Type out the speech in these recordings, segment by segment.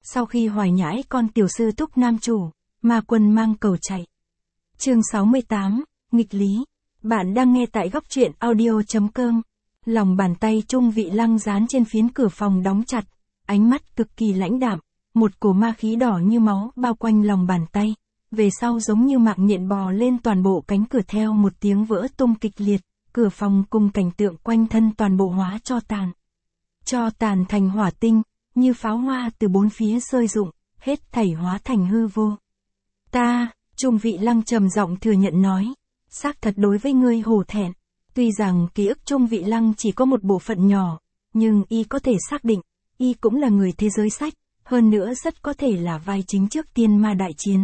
Sau khi hoài nhãi con tiểu sư thúc nam chủ, ma quân mang cầu chạy. Chương 68, nghịch lý. Bạn đang nghe tại góc truyện audio.com. Lòng bàn tay Trung Vị Lăng dán trên phiến cửa phòng đóng chặt, ánh mắt cực kỳ lãnh đạm, một cổ ma khí đỏ như máu bao quanh lòng bàn tay, về sau giống như mạng nhện bò lên toàn bộ cánh cửa theo một tiếng vỡ tung kịch liệt, cửa phòng cùng cảnh tượng quanh thân toàn bộ hóa tro tàn. Tro tàn thành hỏa tinh, như pháo hoa từ bốn phía rơi rụng, hết thảy hóa thành hư vô. Trung Vị Lăng trầm giọng thừa nhận nói, xác thật đối với ngươi hổ thẹn. Tuy rằng ký ức Trung Vị Lăng chỉ có một bộ phận nhỏ, nhưng y có thể xác định, y cũng là người thế giới sách, hơn nữa rất có thể là vai chính trước tiên ma đại chiến.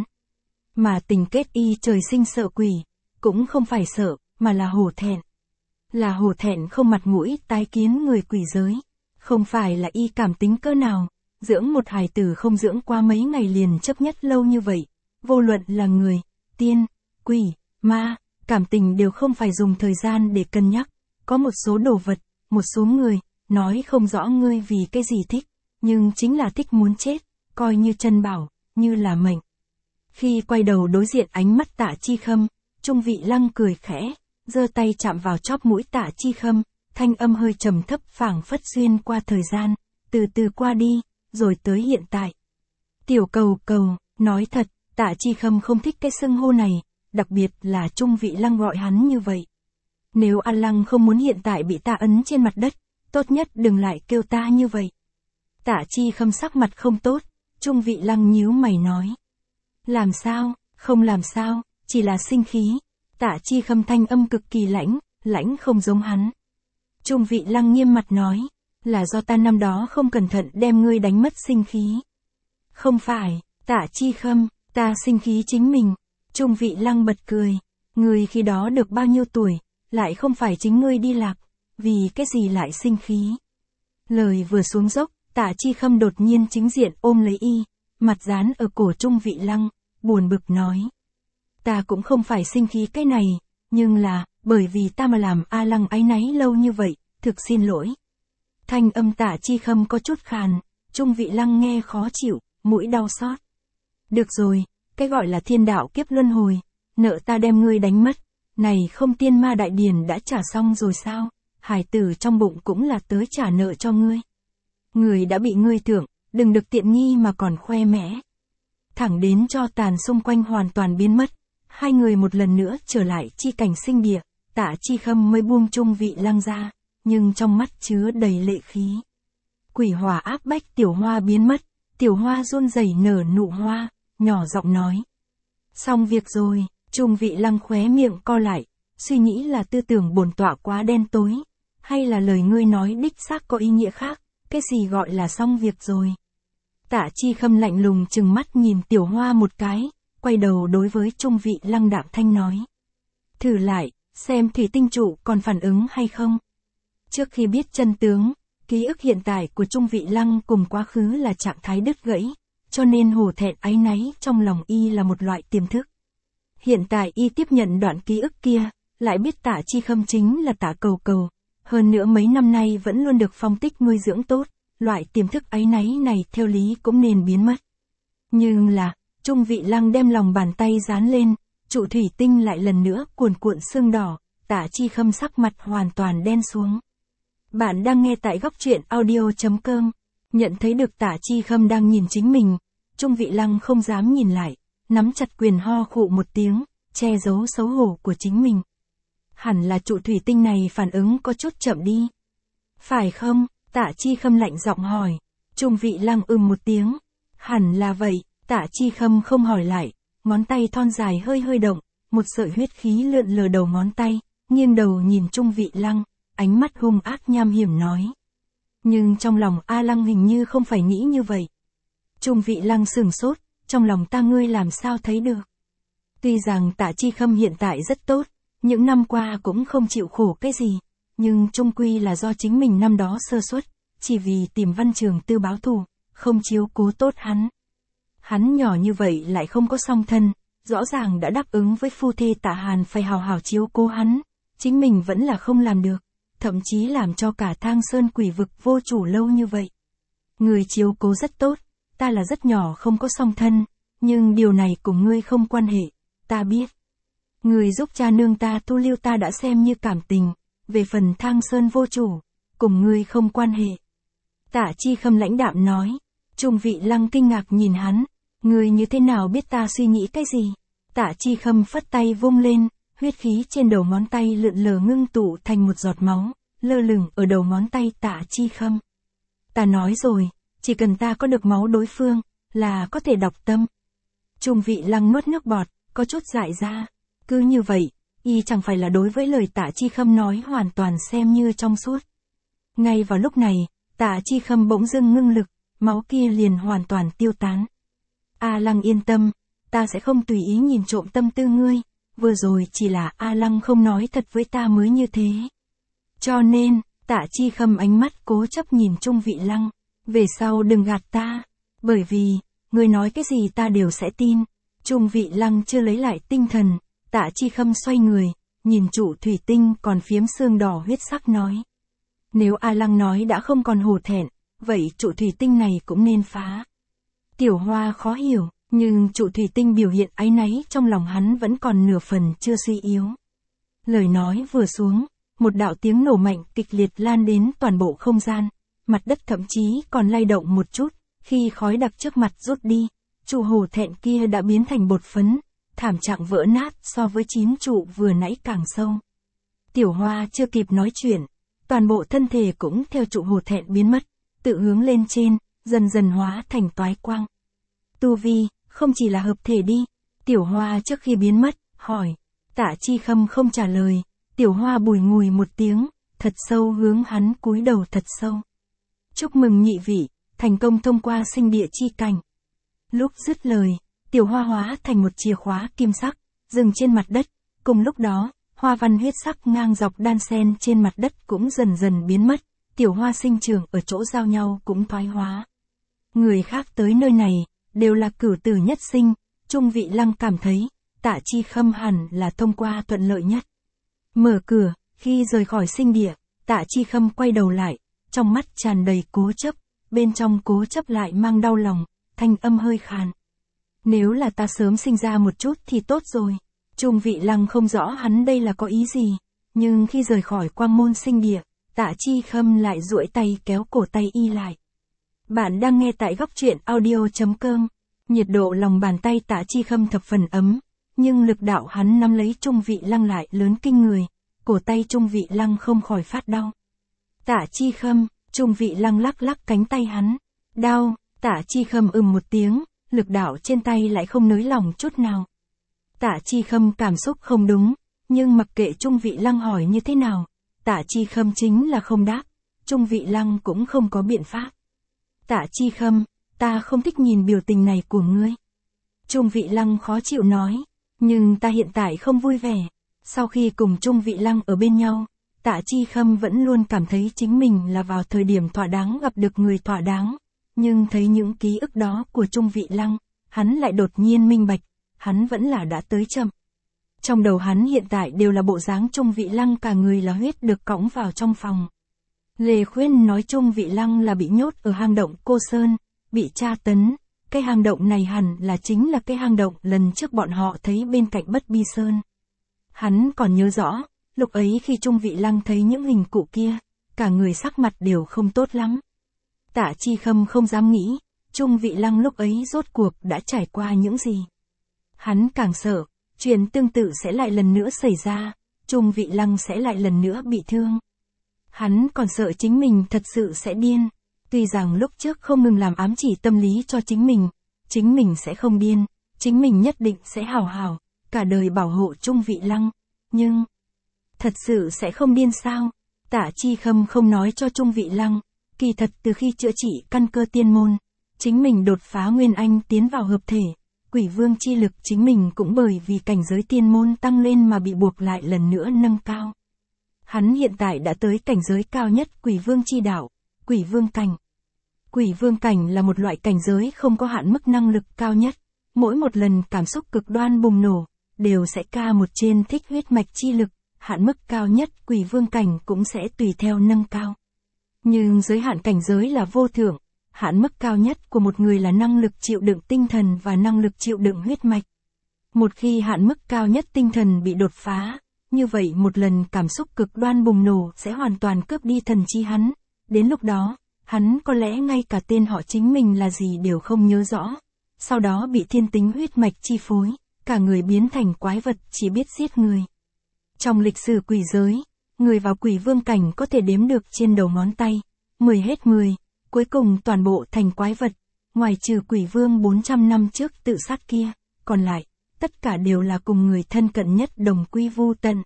Mà tình kết y trời sinh sợ quỷ, cũng không phải sợ, mà là hổ thẹn. Là hổ thẹn không mặt mũi tái kiến người quỷ giới. Không phải là y cảm tính cỡ nào, dưỡng một hài tử không dưỡng qua mấy ngày liền chấp nhất lâu như vậy. Vô luận là người, tiên, quỷ, ma, cảm tình đều không phải dùng thời gian để cân nhắc. Có một số đồ vật, một số người, nói không rõ ngươi vì cái gì thích, nhưng chính là thích muốn chết, coi như chân bảo, như là mệnh. Khi quay đầu đối diện ánh mắt Tạ Chi Khâm, Trung Vị Lăng cười khẽ, giơ tay chạm vào chóp mũi Tạ Chi Khâm, thanh âm hơi trầm thấp phảng phất xuyên qua thời gian, từ từ qua đi, rồi tới hiện tại. Tiểu cầu cầu, nói thật, Tạ Chi Khâm không thích cái xưng hô này, đặc biệt là Trung Vị Lăng gọi hắn như vậy. Nếu An Lăng không muốn hiện tại bị ta ấn trên mặt đất, tốt nhất đừng lại kêu ta như vậy. Tạ Chi Khâm sắc mặt không tốt, Trung Vị Lăng nhíu mày nói. Làm sao, không làm sao, chỉ là sinh khí. Tạ Chi Khâm thanh âm cực kỳ lãnh không giống hắn. Trung Vị Lăng nghiêm mặt nói, là do ta năm đó không cẩn thận đem ngươi đánh mất sinh khí. Không phải, Tạ Chi Khâm, ta sinh khí chính mình. Trung Vị Lăng bật cười, ngươi khi đó được bao nhiêu tuổi, lại không phải chính ngươi đi lạc, vì cái gì lại sinh khí. Lời vừa xuống dốc, Tạ Chi Khâm đột nhiên chính diện ôm lấy y, mặt dán ở cổ Trung Vị Lăng, buồn bực nói. Ta cũng không phải sinh khí cái này, nhưng là, bởi vì ta mà làm A Lăng áy náy lâu như vậy, thực xin lỗi. Thanh âm Tạ Chi Khâm có chút khàn, Trung Vị Lăng nghe khó chịu, mũi đau xót. Được rồi, cái gọi là thiên đạo kiếp luân hồi, nợ ta đem ngươi đánh mất, này không tiên ma đại điển đã trả xong rồi sao, hải tử trong bụng cũng là tới trả nợ cho ngươi. Người đã bị ngươi thưởng, đừng được tiện nghi mà còn khoe mẽ. Thẳng đến cho tàn xung quanh hoàn toàn biến mất, hai người một lần nữa trở lại chi cảnh sinh địa, Tạ Chi Khâm mới buông Trung Vị Lăng ra, nhưng trong mắt chứa đầy lệ khí. Quỷ hỏa áp bách Tiểu Hoa biến mất, Tiểu Hoa run rẩy nở nụ hoa, nhỏ giọng nói. Xong việc rồi, Trung Vị Lăng khóe miệng co lại, suy nghĩ là tư tưởng bổn tọa quá đen tối, hay là lời ngươi nói đích xác có ý nghĩa khác, cái gì gọi là xong việc rồi. Tạ Chi Khâm lạnh lùng trừng mắt nhìn Tiểu Hoa một cái, quay đầu đối với Trung Vị Lăng đạm thanh nói. Thử lại, xem thủy tinh trụ còn phản ứng hay không. Trước khi biết chân tướng, ký ức hiện tại của Trung Vị Lăng cùng quá khứ là trạng thái đứt gãy, cho nên hổ thẹn áy náy trong lòng y là một loại tiềm thức. Hiện tại y tiếp nhận đoạn ký ức kia, lại biết Tạ Chi Khâm chính là Tạ Cầu Cầu, hơn nữa mấy năm nay vẫn luôn được phong tích nuôi dưỡng tốt, loại tiềm thức áy náy này theo lý cũng nên biến mất. Nhưng là, Trung Vị Lăng đem lòng bàn tay dán lên, trụ thủy tinh lại lần nữa cuồn cuộn sương đỏ, Tạ Chi Khâm sắc mặt hoàn toàn đen xuống. Bạn đang nghe tại góc truyện audio.com, nhận thấy được Tạ Chi Khâm đang nhìn chính mình, Trung Vị Lăng không dám nhìn lại, nắm chặt quyền ho khụ một tiếng, che giấu xấu hổ của chính mình. Hẳn là trụ thủy tinh này phản ứng có chút chậm đi. Phải không? Tạ Chi Khâm lạnh giọng hỏi. Trung Vị Lăng một tiếng. Hẳn là vậy. Tạ Chi Khâm không hỏi lại, ngón tay thon dài hơi động, một sợi huyết khí lượn lờ đầu ngón tay, nghiêng đầu nhìn Trung Vị Lăng, ánh mắt hung ác nham hiểm nói. Nhưng trong lòng A Lăng hình như không phải nghĩ như vậy. Trung Vị Lăng sửng sốt, trong lòng ta ngươi làm sao thấy được. Tuy rằng Tạ Chi Khâm hiện tại rất tốt, những năm qua cũng không chịu khổ cái gì, nhưng chung quy là do chính mình năm đó sơ suất, chỉ vì tìm Văn Trường Tư báo thù, không chiếu cố tốt hắn. Hắn nhỏ như vậy lại không có song thân, rõ ràng đã đáp ứng với phu thê Tạ Hàn phải hào hào chiếu cố hắn, chính mình vẫn là không làm được, thậm chí làm cho cả Thang Sơn quỷ vực vô chủ lâu như vậy. Người chiếu cố rất tốt, ta là rất nhỏ không có song thân, nhưng điều này cùng ngươi không quan hệ, ta biết. Ngươi giúp cha nương ta tu lưu ta đã xem như cảm tình, về phần Thang Sơn vô chủ, cùng ngươi không quan hệ. Tạ Chi Khâm lãnh đạm nói. Trung Vị Lăng kinh ngạc nhìn hắn, ngươi như thế nào biết ta suy nghĩ cái gì? Tạ Chi Khâm phất tay vung lên, huyết khí trên đầu ngón tay lượn lờ ngưng tụ thành một giọt máu, lơ lửng ở đầu ngón tay Tạ Chi Khâm. Ta nói rồi, chỉ cần ta có được máu đối phương, là có thể đọc tâm. Trung Vị Lăng nuốt nước bọt, có chút dại ra. Cứ như vậy, y chẳng phải là đối với lời Tạ Chi Khâm nói hoàn toàn xem như trong suốt. Ngay vào lúc này, Tạ Chi Khâm bỗng dưng ngưng lực, máu kia liền hoàn toàn tiêu tán. A Lăng yên tâm, ta sẽ không tùy ý nhìn trộm tâm tư ngươi, vừa rồi chỉ là A Lăng không nói thật với ta mới như thế. Cho nên, Tạ Chi Khâm ánh mắt cố chấp nhìn Trung Vị Lăng, về sau đừng gạt ta, bởi vì, ngươi nói cái gì ta đều sẽ tin. Trung Vị Lăng chưa lấy lại tinh thần, Tạ Chi Khâm xoay người, nhìn trụ thủy tinh còn phiếm sương đỏ huyết sắc nói. Nếu A Lăng nói đã không còn hổ thẹn, vậy trụ thủy tinh này cũng nên phá. Tiểu Hoa khó hiểu, nhưng trụ thủy tinh biểu hiện áy náy trong lòng hắn vẫn còn nửa phần chưa suy yếu. Lời nói vừa xuống, một đạo tiếng nổ mạnh kịch liệt lan đến toàn bộ không gian, mặt đất thậm chí còn lay động một chút, khi khói đặc trước mặt rút đi, trụ hổ thẹn kia đã biến thành bột phấn, thảm trạng vỡ nát so với 9 trụ vừa nãy càng sâu. Tiểu Hoa chưa kịp nói chuyện, toàn bộ thân thể cũng theo trụ hổ thẹn biến mất, tự hướng lên trên, dần dần hóa thành toái quang. Tu vi, không chỉ là hợp thể đi. Tiểu Hoa trước khi biến mất, hỏi. Tạ Chi Khâm không trả lời, Tiểu Hoa bùi ngùi một tiếng, thật sâu hướng hắn cúi đầu thật sâu. Chúc mừng nhị vị, thành công thông qua sinh địa chi cảnh. Lúc dứt lời, Tiểu Hoa hóa thành một chìa khóa kim sắc, dừng trên mặt đất, cùng lúc đó, hoa văn huyết sắc ngang dọc đan xen trên mặt đất cũng dần dần biến mất, Tiểu Hoa sinh trưởng ở chỗ giao nhau cũng thoái hóa. Người khác tới nơi này, đều là cửu tử nhất sinh, Trung Vị Lăng cảm thấy, Tạ Chi Khâm hẳn là thông qua thuận lợi nhất. Mở cửa, khi rời khỏi sinh địa, Tạ Chi Khâm quay đầu lại, trong mắt tràn đầy cố chấp, bên trong cố chấp lại mang đau lòng, thanh âm hơi khàn. Nếu là ta sớm sinh ra một chút thì tốt rồi. Trung Vị Lăng không rõ hắn đây là có ý gì, nhưng khi rời khỏi quang môn sinh địa, Tạ Chi Khâm lại duỗi tay kéo cổ tay y lại. Bạn đang nghe tại góc truyện audio.com. Nhiệt độ lòng bàn tay Tạ Chi Khâm thập phần ấm, nhưng lực đạo hắn nắm lấy Trung Vị Lăng lại lớn kinh người, cổ tay Trung Vị Lăng không khỏi phát đau. Tạ Chi Khâm, Trung Vị Lăng lắc lắc cánh tay hắn. Đau, Tạ Chi Khâm một tiếng, lực đạo trên tay lại không nới lỏng chút nào. Tạ Chi Khâm cảm xúc không đúng, nhưng mặc kệ Trung Vị Lăng hỏi như thế nào, Tạ Chi Khâm chính là không đáp, Trung Vị Lăng cũng không có biện pháp. Tạ Chi Khâm, ta không thích nhìn biểu tình này của ngươi. Trung Vị Lăng khó chịu nói, nhưng ta hiện tại không vui vẻ. Sau khi cùng Trung Vị Lăng ở bên nhau, Tạ Chi Khâm vẫn luôn cảm thấy chính mình là vào thời điểm thỏa đáng gặp được người thỏa đáng. Nhưng thấy những ký ức đó của Trung Vị Lăng, hắn lại đột nhiên minh bạch, hắn vẫn là đã tới chậm. Trong đầu hắn hiện tại đều là bộ dáng Trung Vị Lăng cả người là huyết được cõng vào trong phòng. Lê Khuyên nói Trung Vị Lăng là bị nhốt ở hang động Cô Sơn, bị tra tấn, cái hang động này hẳn là chính là cái hang động lần trước bọn họ thấy bên cạnh Bất Bi Sơn. Hắn còn nhớ rõ, lúc ấy khi Trung Vị Lăng thấy những hình cụ kia, cả người sắc mặt đều không tốt lắm. Tạ Chi Khâm không dám nghĩ, Trung Vị Lăng lúc ấy rốt cuộc đã trải qua những gì. Hắn càng sợ, chuyện tương tự sẽ lại lần nữa xảy ra, Trung Vị Lăng sẽ lại lần nữa bị thương. Hắn còn sợ chính mình thật sự sẽ điên. Tuy rằng lúc trước không ngừng làm ám chỉ tâm lý cho chính mình sẽ không điên, chính mình nhất định sẽ hảo hảo, cả đời bảo hộ Trung Vị Lăng, nhưng thật sự sẽ không điên sao? Tạ Chi Khâm không nói cho Trung Vị Lăng, kỳ thật từ khi chữa trị căn cơ tiên môn, chính mình đột phá Nguyên Anh tiến vào hợp thể, Quỷ Vương chi lực chính mình cũng bởi vì cảnh giới tiên môn tăng lên mà bị buộc lại lần nữa nâng cao. Hắn hiện tại đã tới cảnh giới cao nhất Quỷ Vương chi đạo, Quỷ Vương cảnh. Quỷ Vương cảnh là một loại cảnh giới không có hạn mức năng lực cao nhất, mỗi một lần cảm xúc cực đoan bùng nổ, đều sẽ ca một trên thích huyết mạch chi lực, hạn mức cao nhất Quỷ Vương cảnh cũng sẽ tùy theo nâng cao. Nhưng giới hạn cảnh giới là vô thượng, Hạn mức cao nhất của một người là năng lực chịu đựng tinh thần và năng lực chịu đựng huyết mạch. Một khi hạn mức cao nhất tinh thần bị đột phá, như vậy một lần cảm xúc cực đoan bùng nổ sẽ hoàn toàn cướp đi thần trí hắn. Đến lúc đó, hắn có lẽ ngay cả tên họ chính mình là gì đều không nhớ rõ. Sau đó bị thiên tính huyết mạch chi phối, cả người biến thành quái vật chỉ biết giết người. Trong lịch sử quỷ giới, người vào quỷ vương cảnh có thể đếm được trên đầu ngón tay, 10 hết 10, cuối cùng toàn bộ thành quái vật, ngoài trừ quỷ vương 400 năm trước tự sát kia, còn lại, tất cả đều là cùng người thân cận nhất đồng quy vu tận.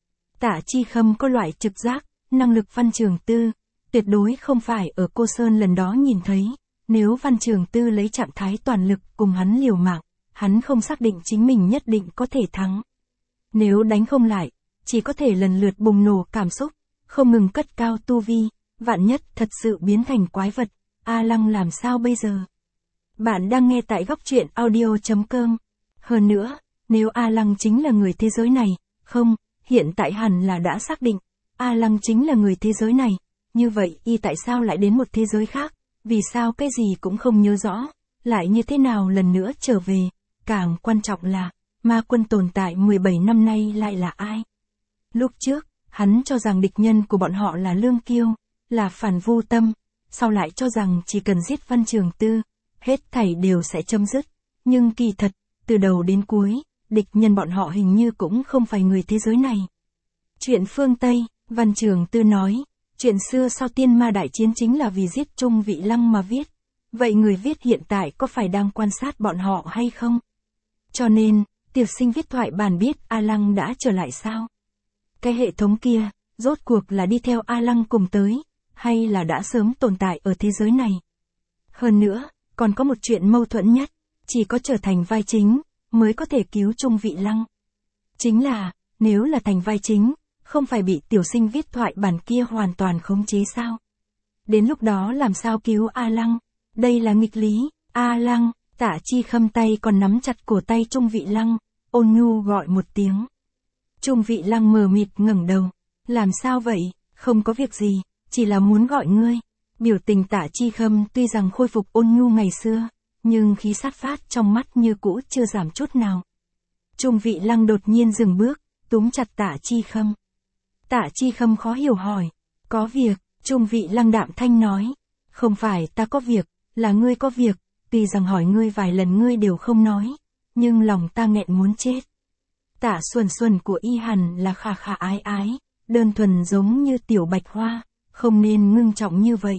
Tạ Chi Khâm có loại trực giác, năng lực Văn Trường Tư, tuyệt đối không phải ở Cô Sơn lần đó nhìn thấy, nếu Văn Trường Tư lấy trạng thái toàn lực cùng hắn liều mạng, hắn không xác định chính mình nhất định có thể thắng. Nếu đánh không lại, chỉ có thể lần lượt bùng nổ cảm xúc, không ngừng cất cao tu vi, vạn nhất thật sự biến thành quái vật, A Lăng làm sao bây giờ? Bạn đang nghe tại góc truyện audio.com. Hơn nữa, nếu A Lăng chính là người thế giới này, không, hiện tại hẳn là đã xác định, A Lăng chính là người thế giới này, như vậy y tại sao lại đến một thế giới khác, vì sao cái gì cũng không nhớ rõ, lại như thế nào lần nữa trở về, càng quan trọng là, ma quân tồn tại 17 năm nay lại là ai? Lúc trước, hắn cho rằng địch nhân của bọn họ là Lương Kiêu, là Phản Vô Tâm, sau lại cho rằng chỉ cần giết Văn Trường Tư, hết thảy đều sẽ chấm dứt, nhưng kỳ thật, từ đầu đến cuối, địch nhân bọn họ hình như cũng không phải người thế giới này. Chuyện phương Tây, Văn Trường Tư nói, chuyện xưa sau tiên ma đại chiến chính là vì giết Trung Vị Lăng mà viết, vậy người viết hiện tại có phải đang quan sát bọn họ hay không? Cho nên, Tiểu Sinh viết thoại bản biết A Lăng đã trở lại sao? Cái hệ thống kia, rốt cuộc là đi theo A Lăng cùng tới, hay là đã sớm tồn tại ở thế giới này? Hơn nữa, còn có một chuyện mâu thuẫn nhất, chỉ có trở thành vai chính, mới có thể cứu Trung Vị Lăng. Chính là, nếu là thành vai chính, không phải bị Tiểu Sinh viết thoại bản kia hoàn toàn khống chế sao? Đến lúc đó làm sao cứu A Lăng? Đây là nghịch lý, A Lăng, Tạ Chi Khâm tay còn nắm chặt cổ tay Trung Vị Lăng, ôn nhu gọi một tiếng. Trung Vị Lăng mờ mịt ngẩng đầu, làm sao vậy, không có việc gì, chỉ là muốn gọi ngươi. Biểu tình Tạ Chi Khâm tuy rằng khôi phục ôn nhu ngày xưa, nhưng khí sát phát trong mắt như cũ chưa giảm chút nào. Trung Vị Lăng đột nhiên dừng bước, túm chặt Tạ Chi Khâm. Tạ Chi Khâm khó hiểu hỏi, có việc, Trung Vị Lăng đạm thanh nói, không phải ta có việc, là ngươi có việc, tuy rằng hỏi ngươi vài lần ngươi đều không nói, nhưng lòng ta nghẹn muốn chết. Tạ Xuân Xuân của y hẳn là khà khà ái ái, đơn thuần giống như tiểu bạch hoa, không nên ngưng trọng như vậy.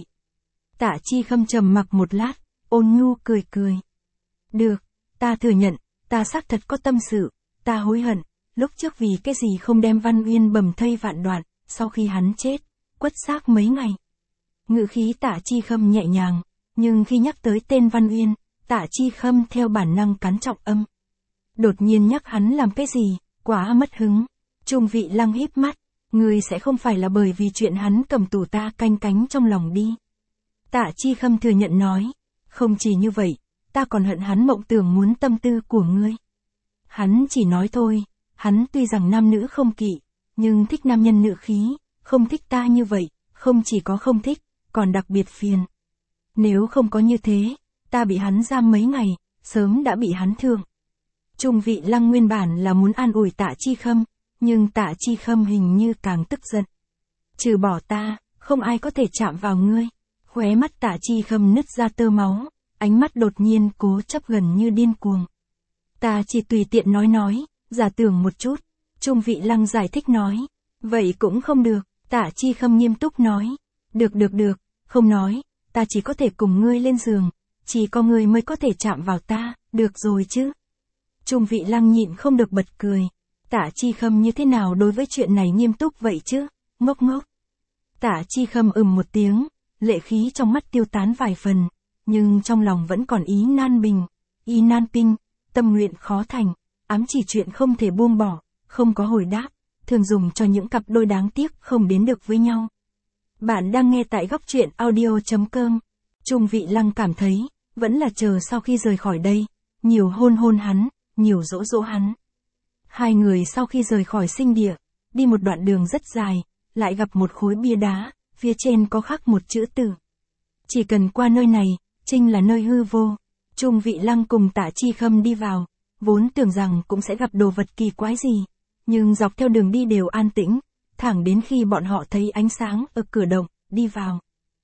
Tạ Chi Khâm trầm mặc một lát, ôn nhu cười cười. Được, ta thừa nhận, ta xác thật có tâm sự, ta hối hận, lúc trước vì cái gì không đem Văn Uyên bầm thây vạn đoạn, sau khi hắn chết, quất xác mấy ngày. Ngữ khí Tạ Chi Khâm nhẹ nhàng, nhưng khi nhắc tới tên Văn Uyên, Tạ Chi Khâm theo bản năng cắn trọng âm. Đột nhiên nhắc hắn làm cái gì, quá mất hứng. Trung Vị Lăng híp mắt, ngươi sẽ không phải là bởi vì chuyện hắn cầm tù ta canh cánh trong lòng đi. Tạ Chi Khâm thừa nhận nói, không chỉ như vậy, ta còn hận hắn mộng tưởng muốn tâm tư của ngươi. Hắn chỉ nói thôi, hắn tuy rằng nam nữ không kỵ, nhưng thích nam nhân nữ khí, không thích ta như vậy, không chỉ có không thích, còn đặc biệt phiền. Nếu không có như thế, ta bị hắn giam mấy ngày, sớm đã bị hắn thương. Trung Vị Lăng nguyên bản là muốn an ủi Tạ Chi Khâm, nhưng Tạ Chi Khâm hình như càng tức giận. Trừ bỏ ta, không ai có thể chạm vào ngươi. Khóe mắt Tạ Chi Khâm nứt ra tơ máu, ánh mắt đột nhiên cố chấp gần như điên cuồng. Ta chỉ tùy tiện nói, giả tưởng một chút. Trung Vị Lăng giải thích nói. Vậy cũng không được, Tạ Chi Khâm nghiêm túc nói. Được, không nói, ta chỉ có thể cùng ngươi lên giường, chỉ có ngươi mới có thể chạm vào ta, được rồi chứ. Trung Vị Lăng nhịn không được bật cười. Tạ Chi Khâm như thế nào đối với chuyện này nghiêm túc vậy chứ, ngốc ngốc. Tạ Chi Khâm một tiếng, lệ khí trong mắt tiêu tán vài phần, nhưng trong lòng vẫn còn ý nan bình, tâm nguyện khó thành, ám chỉ chuyện không thể buông bỏ, không có hồi đáp, thường dùng cho những cặp đôi đáng tiếc không đến được với nhau. Bạn đang nghe tại góc truyện audio.com. Trung Vị Lăng cảm thấy, vẫn là chờ sau khi rời khỏi đây, nhiều hôn hắn, nhiều dỗ dỗ hắn. Hai người sau khi rời khỏi sinh địa, đi một đoạn đường rất dài, lại gặp một khối bia đá, phía trên có khắc một chữ tử. Chỉ cần qua nơi này, Trinh là nơi hư vô. Trung Vị Lăng cùng Tạ Chi Khâm đi vào, vốn tưởng rằng cũng sẽ gặp đồ vật kỳ quái gì, nhưng dọc theo đường đi đều an tĩnh, thẳng đến khi bọn họ thấy ánh sáng ở cửa động, đi vào.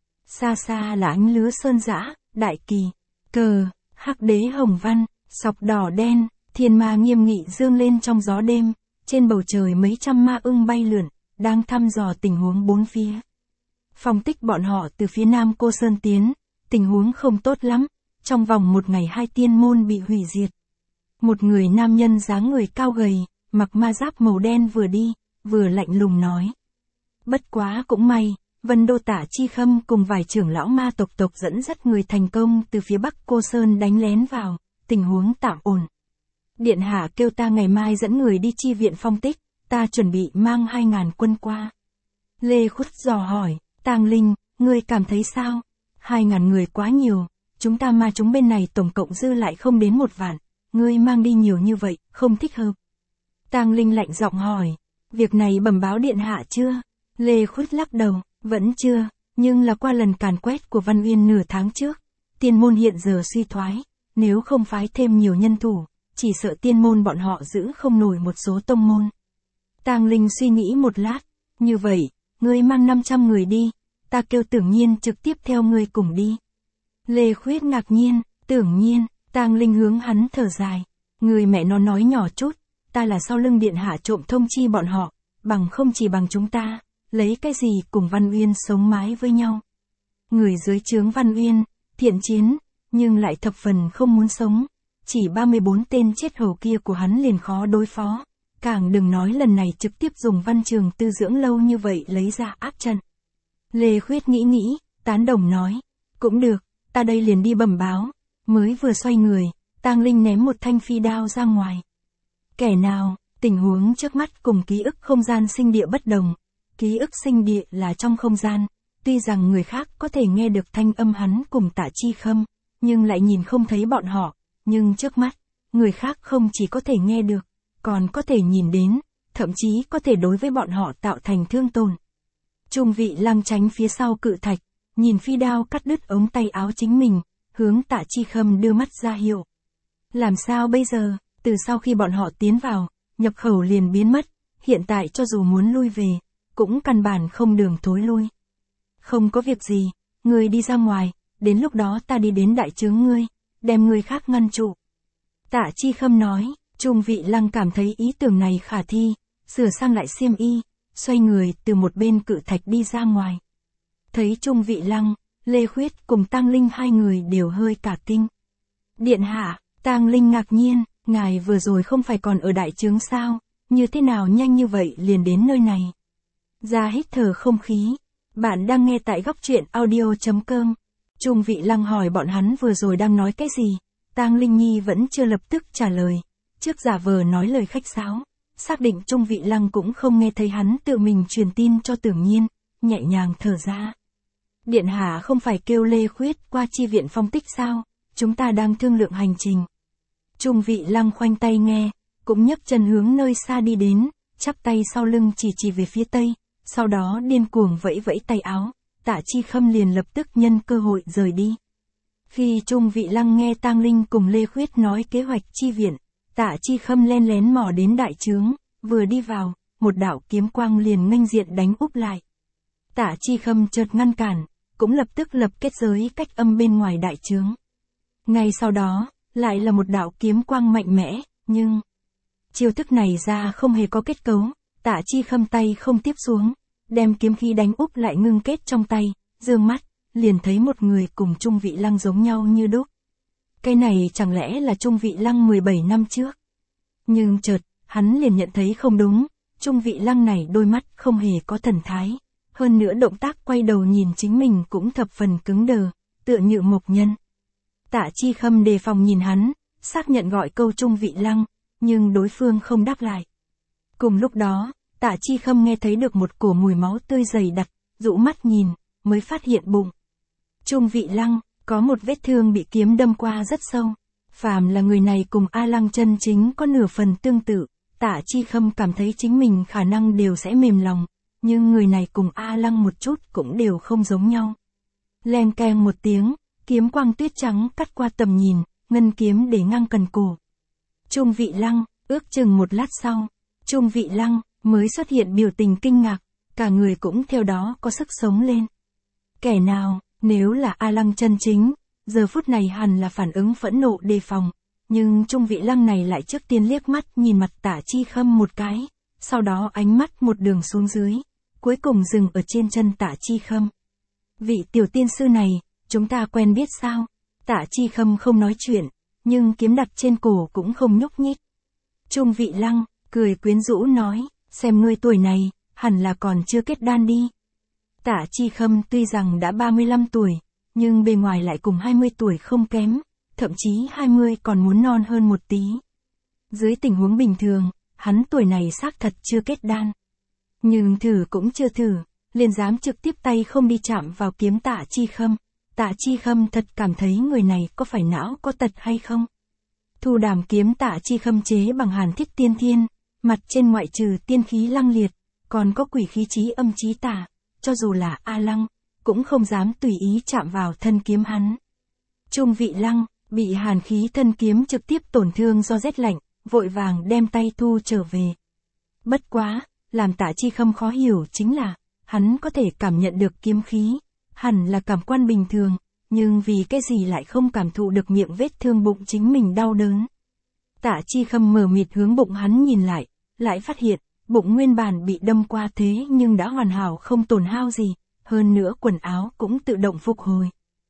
Xa xa là ánh lứa sơn dã, đại kỳ, cờ, hắc đế hồng văn, sọc đỏ đen, thiên ma nghiêm nghị dương lên trong gió đêm, trên bầu trời mấy trăm ma ưng bay lượn, đang thăm dò tình huống bốn phía. Phong Tích bọn họ từ phía nam Cô Sơn tiến, tình huống không tốt lắm, trong vòng một ngày 2 tiên môn bị hủy diệt. Một người nam nhân dáng người cao gầy, mặc ma giáp màu đen vừa đi, vừa lạnh lùng nói. Bất quá cũng may, Vân Đô Tạ Chi Khâm cùng vài trưởng lão ma tộc dẫn dắt người thành công từ phía bắc Cô Sơn đánh lén vào, tình huống tạm ổn. Điện hạ kêu ta ngày mai dẫn người đi chi viện Phong Tích, ta chuẩn bị mang 2.000 quân qua. Lê Khuất dò hỏi, Tang Linh, ngươi cảm thấy sao? 2.000 người quá nhiều, chúng ta ma chúng bên này tổng cộng dư lại không đến 1 vạn, ngươi mang đi nhiều như vậy, không thích hợp. Tang Linh lạnh giọng hỏi, việc này bẩm báo điện hạ chưa? Lê Khuất lắc đầu, vẫn chưa, nhưng là qua lần càn quét của Văn Uyên nửa tháng trước, tiên môn hiện giờ suy thoái, nếu không phái thêm nhiều nhân thủ, chỉ sợ tiên môn bọn họ giữ không nổi một số tông môn. Tang Linh suy nghĩ một lát, như vậy, ngươi mang 500 người đi, ta kêu Tưởng Nhiên trực tiếp theo ngươi cùng đi. Lê Khuyết ngạc nhiên, Tưởng Nhiên, Tang Linh hướng hắn thở dài, người mẹ nó nói nhỏ chút, ta là sau lưng điện hạ trộm thông chi bọn họ, bằng không chỉ bằng chúng ta, lấy cái gì cùng Văn Uyên sống mái với nhau. Người dưới trướng Văn Uyên, thiện chiến, nhưng lại thập phần không muốn sống, chỉ 34 tên chết hầu kia của hắn liền khó đối phó, càng đừng nói lần này trực tiếp dùng Văn Trường Tư dưỡng lâu như vậy lấy ra áp trận. Lê Khuyết nghĩ, tán đồng nói, cũng được, ta đây liền đi bẩm báo. Mới vừa xoay người, Tang Linh ném một thanh phi đao ra ngoài. Kẻ nào, tình huống trước mắt cùng ký ức không gian sinh địa bất đồng. Ký ức sinh địa là trong không gian, tuy rằng người khác có thể nghe được thanh âm hắn cùng Tạ Chi Khâm, nhưng lại nhìn không thấy bọn họ, nhưng trước mắt, người khác không chỉ có thể nghe được, còn có thể nhìn đến, thậm chí có thể đối với bọn họ tạo thành thương tổn. Trung Vị Lăng tránh phía sau cự thạch, nhìn phi đao cắt đứt ống tay áo chính mình, hướng Tạ Chi Khâm đưa mắt ra hiệu. Làm sao bây giờ, từ sau khi bọn họ tiến vào, nhập khẩu liền biến mất, hiện tại cho dù muốn lui về, cũng căn bản không đường thối lui. Không có việc gì, ngươi đi ra ngoài, đến lúc đó ta đi đến đại trướng ngươi, đem người khác ngăn trụ. Tạ Chi Khâm nói, Trung Vị Lăng cảm thấy ý tưởng này khả thi, sửa sang lại xiêm y, xoay người từ một bên cự thạch đi ra ngoài. Thấy Trung Vị Lăng, Lê Khuyết cùng Tang Linh hai người đều hơi cả kinh. Điện hạ, Tang Linh ngạc nhiên, ngài vừa rồi không phải còn ở đại trướng sao, như thế nào nhanh như vậy liền đến nơi này. Ra hít thở không khí, bạn đang nghe tại góc truyện audio.com. Trung Vị Lăng hỏi bọn hắn vừa rồi đang nói cái gì, Tang Linh Nhi vẫn chưa lập tức trả lời, trước giả vờ nói lời khách sáo, xác định Trung Vị Lăng cũng không nghe thấy hắn tự mình truyền tin cho Tưởng Nhiên, nhẹ nhàng thở ra. Điện hạ không phải kêu Lê Khuyết qua chi viện Phong Tích sao, chúng ta đang thương lượng hành trình. Trung Vị Lăng khoanh tay nghe, cũng nhấc chân hướng nơi xa đi đến, chắp tay sau lưng chỉ về phía tây, sau đó điên cuồng vẫy vẫy tay áo, Tạ Chi Khâm liền lập tức nhân cơ hội rời đi. Khi Trung Vị Lăng nghe Tang Linh cùng Lê Khuyết nói kế hoạch chi viện, Tạ Chi Khâm len lén mò đến đại trướng, vừa đi vào, một đạo kiếm quang liền nghênh diện đánh úp lại. Tạ Chi Khâm chợt ngăn cản, cũng lập tức lập kết giới cách âm bên ngoài đại trướng. Ngay sau đó, lại là một đạo kiếm quang mạnh mẽ, nhưng chiêu thức này ra không hề có kết cấu, Tạ Chi Khâm tay không tiếp xuống, đem kiếm khí đánh úp lại ngưng kết trong tay, dương mắt, liền thấy một người cùng Trung Vị Lăng giống nhau như đúc. Cái này chẳng lẽ là Trung Vị Lăng 17 năm trước? Nhưng chợt, hắn liền nhận thấy không đúng, Trung Vị Lăng này đôi mắt không hề có thần thái, hơn nữa động tác quay đầu nhìn chính mình cũng thập phần cứng đờ, tựa như mộc nhân. Tạ Chi Khâm đề phòng nhìn hắn, xác nhận gọi câu Trung Vị Lăng, nhưng đối phương không đáp lại. Cùng lúc đó, Tạ Chi Khâm nghe thấy được một cổ mùi máu tươi dày đặc, dụ mắt nhìn, mới phát hiện bụng Trung Vị Lăng có một vết thương bị kiếm đâm qua rất sâu. Phàm là người này cùng A Lăng chân chính có nửa phần tương tự, Tạ Chi Khâm cảm thấy chính mình khả năng đều sẽ mềm lòng, nhưng người này cùng A Lăng một chút cũng đều không giống nhau. Len keng một tiếng, kiếm quang tuyết trắng cắt qua tầm nhìn, ngân kiếm để ngang cần cổ. Trung Vị Lăng, ước chừng một lát sau, Trung Vị Lăng mới xuất hiện biểu tình kinh ngạc, cả người cũng theo đó có sức sống lên. Kẻ nào, nếu là A Lăng chân chính, giờ phút này hẳn là phản ứng phẫn nộ đề phòng, nhưng Trung Vị Lăng này lại trước tiên liếc mắt nhìn mặt Tả Chi Khâm một cái, sau đó ánh mắt một đường xuống dưới, cuối cùng dừng ở trên chân Tả Chi Khâm. Vị tiểu tiên sư này, chúng ta quen biết sao? Tả Chi Khâm không nói chuyện, nhưng kiếm đặt trên cổ cũng không nhúc nhích. Trung Vị Lăng, cười quyến rũ nói, xem ngươi tuổi này, hẳn là còn chưa kết đan đi. Tả Chi Khâm tuy rằng đã 35 tuổi, nhưng bề ngoài lại cùng 20 tuổi không kém, thậm chí 20 còn muốn non hơn một tí. Dưới tình huống bình thường, hắn tuổi này xác thật chưa kết đan. Nhưng thử cũng chưa thử, liền dám trực tiếp tay không đi chạm vào kiếm Tả Chi Khâm. Tả Chi Khâm thật cảm thấy người này có phải não có tật hay không. Thu đàm kiếm Tả Chi Khâm chế bằng hàn thiết tiên thiên, mặt trên ngoại trừ tiên khí lăng liệt, còn có quỷ khí chí âm chí tà, cho dù là A Lăng, cũng không dám tùy ý chạm vào thân kiếm hắn. Trung Vị Lăng, bị hàn khí thân kiếm trực tiếp tổn thương do rét lạnh, vội vàng đem tay thu trở về. Bất quá, làm Tả Chi Khâm khó hiểu chính là, hắn có thể cảm nhận được kiếm khí, hẳn là cảm quan bình thường, nhưng vì cái gì lại không cảm thụ được miệng vết thương bụng chính mình đau đớn. Tả Chi Khâm mờ mịt hướng bụng hắn nhìn lại phát hiện, bụng nguyên bản bị đâm qua thế nhưng đã hoàn hảo không tổn hao gì, hơn nữa quần áo cũng tự động phục hồi.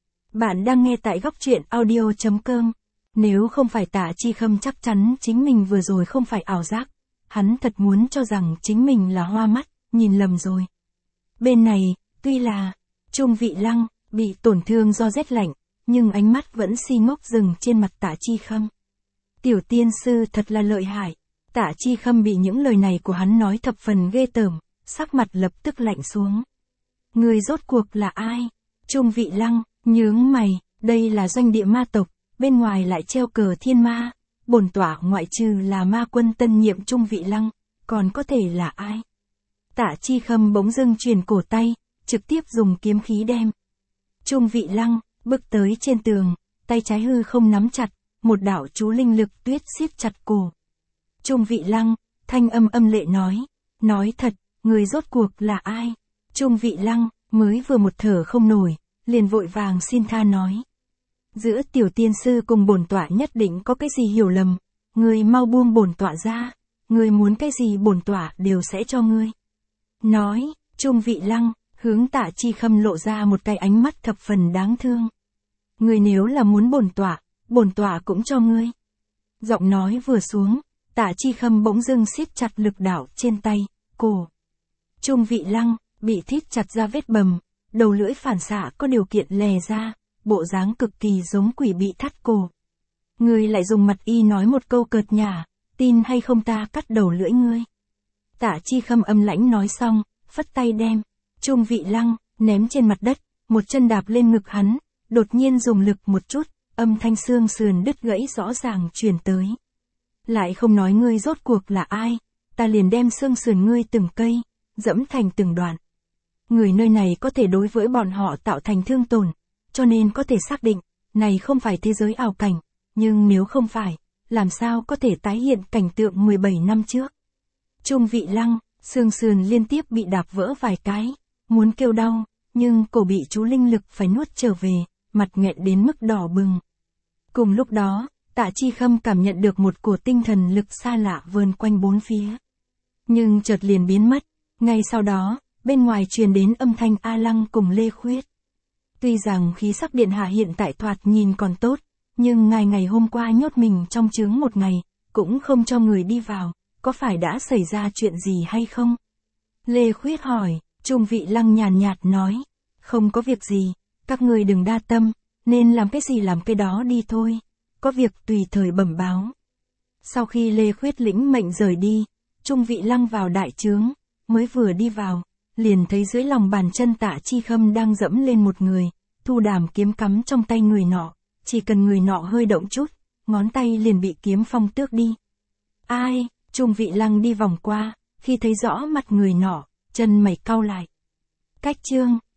Bạn đang nghe tại góc truyện audio.com. Nếu không phải Tả Chi Khâm chắc chắn chính mình vừa rồi không phải ảo giác, hắn thật muốn cho rằng chính mình là hoa mắt, nhìn lầm rồi. Bên này, tuy là Trung Vị Lăng bị tổn thương do rét lạnh, nhưng ánh mắt vẫn si ngốc dừng trên mặt Tả Chi Khâm. Tiểu tiên sư thật là lợi hại. Tả Chi Khâm bị những lời này của hắn nói thập phần ghê tởm, sắc mặt lập tức lạnh xuống. Người rốt cuộc là ai? Trung Vị Lăng nhướng mày, đây là doanh địa ma tộc, bên ngoài lại treo cờ thiên ma, bổn tọa ngoại trừ là ma quân tân nhiệm Trung Vị Lăng, còn có thể là ai? Tả Chi Khâm bỗng dưng chuyển cổ tay, trực tiếp dùng kiếm khí đem Trung Vị Lăng bước tới trên tường, tay trái hư không nắm chặt, một đạo chú linh lực tuyết siết chặt cổ. Trung Vị Lăng, thanh âm âm lệ nói thật, người rốt cuộc là ai? Trung Vị Lăng mới vừa một thở không nổi, liền vội vàng xin tha nói. Giữa tiểu tiên sư cùng bổn tọa nhất định có cái gì hiểu lầm, người mau buông bổn tọa ra, người muốn cái gì bổn tọa đều sẽ cho ngươi. Nói, Trung Vị Lăng hướng Tả Chi Khâm lộ ra một cái ánh mắt thập phần đáng thương. Người nếu là muốn bổn tọa cũng cho ngươi. Giọng nói vừa xuống, Tả Chi Khâm bỗng dưng siết chặt lực đạo trên tay, cổ. Trung Vị Lăng bị thít chặt ra vết bầm, đầu lưỡi phản xạ có điều kiện lè ra, bộ dáng cực kỳ giống quỷ bị thắt cổ. Ngươi lại dùng mặt y nói một câu cợt nhả, tin hay không ta cắt đầu lưỡi ngươi. Tả Chi Khâm âm lãnh nói xong, phất tay đem Trung Vị Lăng ném trên mặt đất, một chân đạp lên ngực hắn, đột nhiên dùng lực một chút, âm thanh xương sườn đứt gãy rõ ràng truyền tới. Lại không nói ngươi rốt cuộc là ai, ta liền đem xương sườn ngươi từng cây, dẫm thành từng đoạn. Người nơi này có thể đối với bọn họ tạo thành thương tổn, cho nên có thể xác định, này không phải thế giới ảo cảnh, nhưng nếu không phải, làm sao có thể tái hiện cảnh tượng 17 năm trước. Trung Vị Lăng, xương sườn liên tiếp bị đạp vỡ vài cái, muốn kêu đau, nhưng cổ bị chú linh lực phải nuốt trở về, mặt nghẹn đến mức đỏ bừng. Cùng lúc đó, Tả Chi Khâm cảm nhận được một cổ tinh thần lực xa lạ vờn quanh bốn phía. Nhưng chợt liền biến mất, ngay sau đó, bên ngoài truyền đến âm thanh A Lăng cùng Lê Khuyết. Tuy rằng khí sắc điện hạ hiện tại thoạt nhìn còn tốt, nhưng ngài ngày hôm qua nhốt mình trong trướng một ngày, cũng không cho người đi vào, có phải đã xảy ra chuyện gì hay không? Lê Khuyết hỏi, Trung Vị Lăng nhàn nhạt nói, không có việc gì, các người đừng đa tâm, nên làm cái gì làm cái đó đi thôi, có việc tùy thời bẩm báo. Sau khi Lê Khuyết lĩnh mệnh rời đi, Trung Vị Lăng vào đại trướng, mới vừa đi vào, liền thấy dưới lòng bàn chân Tả Chi Khâm đang dẫm lên một người, thu đàm kiếm cắm trong tay người nọ, chỉ cần người nọ hơi động chút, ngón tay liền bị kiếm phong tước đi. Ai? Trung Vị Lăng đi vòng qua, khi thấy rõ mặt người nọ, chân mày cau lại. Cách chương